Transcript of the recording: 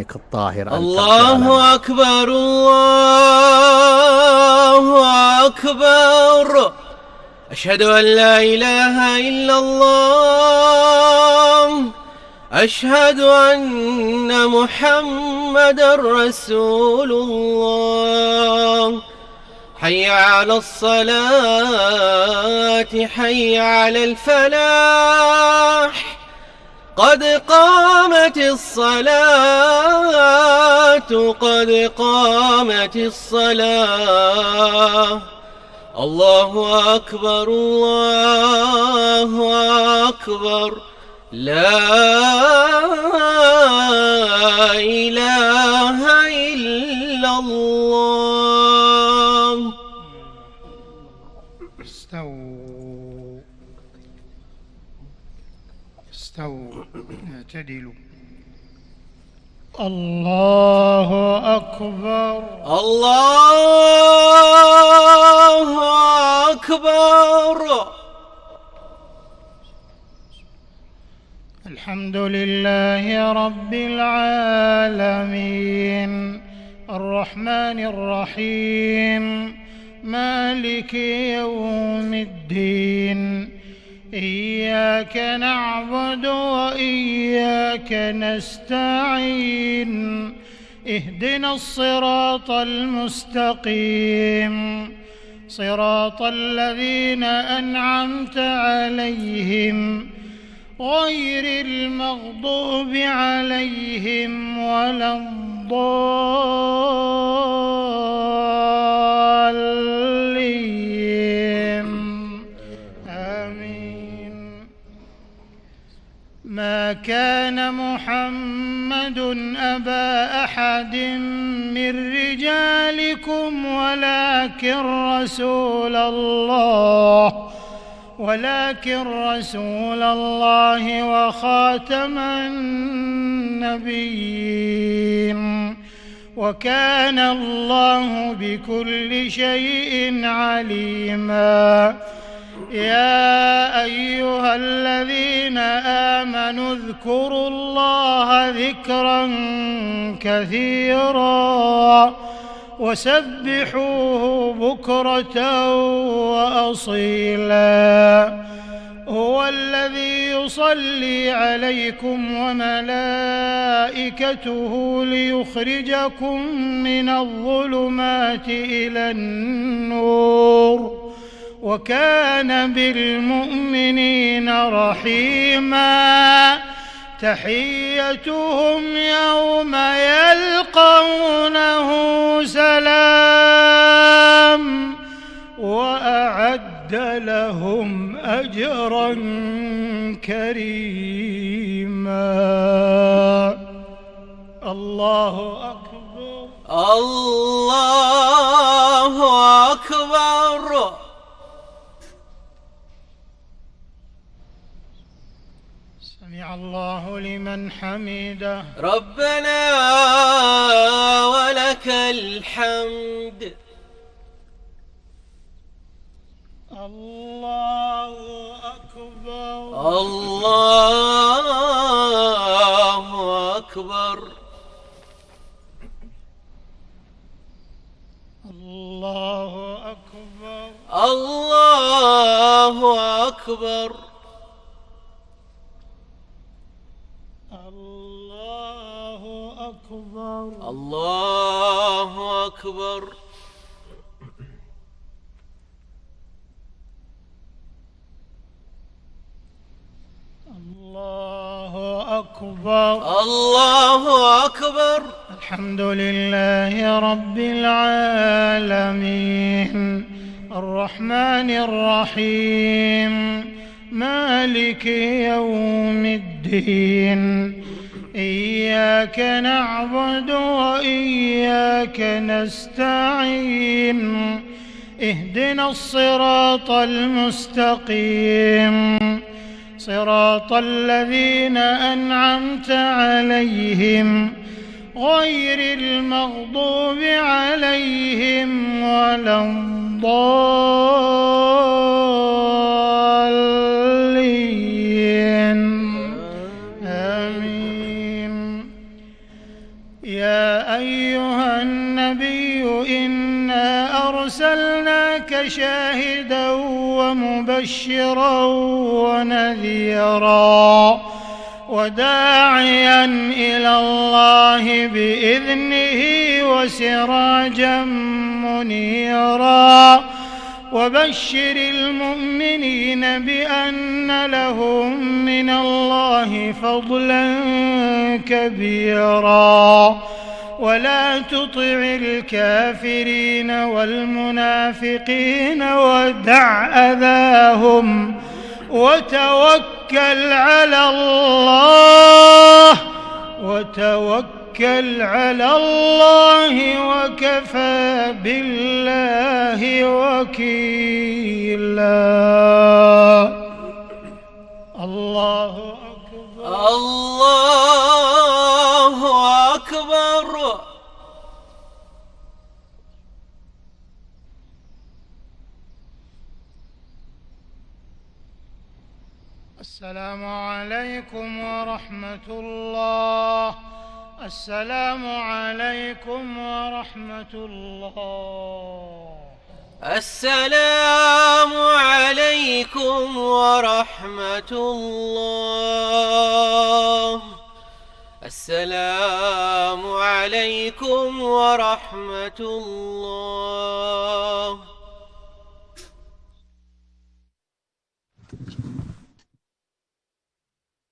الطاهر. الله أكبر الله أكبر. أشهد أن لا إله إلا الله. أشهد أن محمدًا رسول الله. حي على الصلاة حي على الفلاح. قد قامت الصلاة قد قامت الصلاة. الله أكبر الله أكبر. لا إله إلا الله. استووا اعتدلوا. الله أكبر الله أكبر. الحمد لله رب العالمين الرحمن الرحيم مالك يوم الدين. إياك نعبد وإياك نستعين. اهدنا الصراط المستقيم صراط الذين أنعمت عليهم غير المغضوب عليهم ولا الضالين. آمين. ما كان محمد أبا أحد من رجالكم ولكن رسول الله وخاتم النبيين. وكان الله بكل شيء عليما. يا أيها الذين آمنوا اذكروا الله ذكرا كثيرا وسبحوه بكرة وأصيلا. هو الذي يصلي عليكم وملائكته ليخرجكم من الظلمات إلى النور وكان بالمؤمنين رحيما. تحيتهم يوم يلقونه سلام وأعد لهم أجرا كريما. الله أكبر الله أكبر. سمع الله لمن حمده. ربنا ولك الحمد. الله أكبر الله أكبر. الله أكبر الله أكبر. الله أكبر الله أكبر. الله أكبر الله أكبر. الحمد لله رب العالمين الرحمن الرحيم مالك يوم الدين. إياك نعبد وإياك نستعين. اهدنا الصراط المستقيم صراط الذين أنعمت عليهم غير المغضوب عليهم ولا الضالين. يا أيها النبي إنا أرسلناك شاهدا ومبشرا ونذيرا وداعيا إلى الله بإذنه وسراجا منيرا وبشر المؤمنين بأن لهم من الله فضلا كبيرا ولا تطع الكافرين والمنافقين ودع أذاهم وتوكل على الله وكفى بالله وكيلا. الله أكبر الله أكبر. السلام عليكم ورحمة الله. السلام عليكم ورحمة الله. السلام عليكم ورحمة الله. السلام عليكم ورحمة الله.